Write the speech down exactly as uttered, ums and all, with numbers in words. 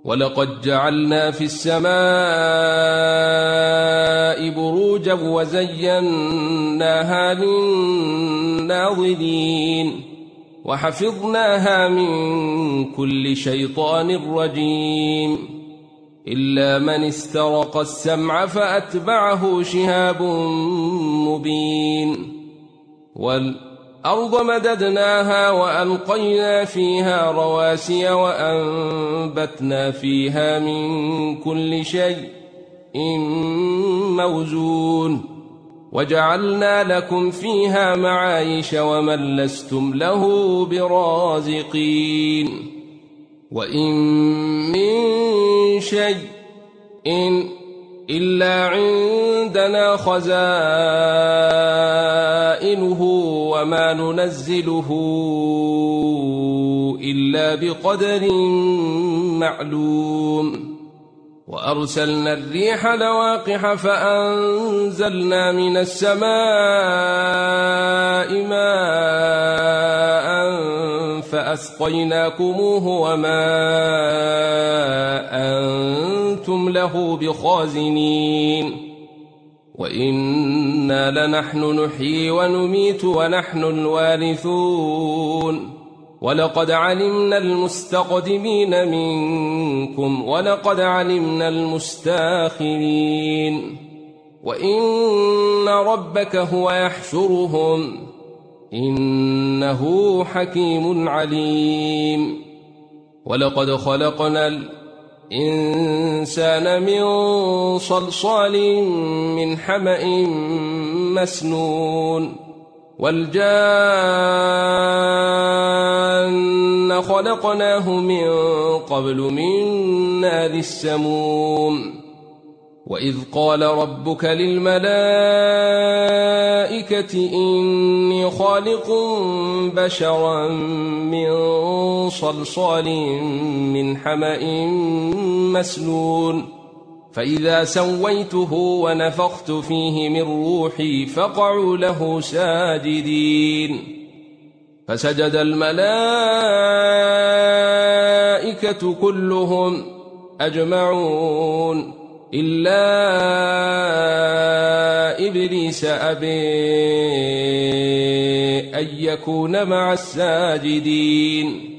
ولقد جعلنا في السماء بروجا وزيناها للناظرين وحفظناها من كل شيطان رجيم إلا من استرق السمع فأتبعه شهاب مبين والأرض مددناها وألقينا فيها رواسي وأنبتنا فيها من كل شيء موزون وجعلنا لكم فيها معايش ومن لستم له برازقين وإن من شيء إن إلا عندنا خزائنه وما ننزله إلا بقدر معلوم وأرسلنا الريح لواقح فأنزلنا من السماء ماء فأسقيناكموه وما أنتم له بخازنين وإنا لنحن نحيي ونميت ونحن الوارثون ولقد علمنا المستقدمين منكم ولقد علمنا المستاخرين وإن ربك هو يحشرهم إنه حكيم عليم ولقد خلقنا الإنسان من صلصال من حمأ مسنون والجان خلقناه من قبل من نار السموم وإذ قال ربك للملائكة إني خالق بشرا من صلصال من حمأ مسنون فإذا سويته ونفخت فيه من روحي فقعوا له ساجدين فسجد الملائكة كلهم أجمعون إلا إبليس أبى أن يكون مع الساجدين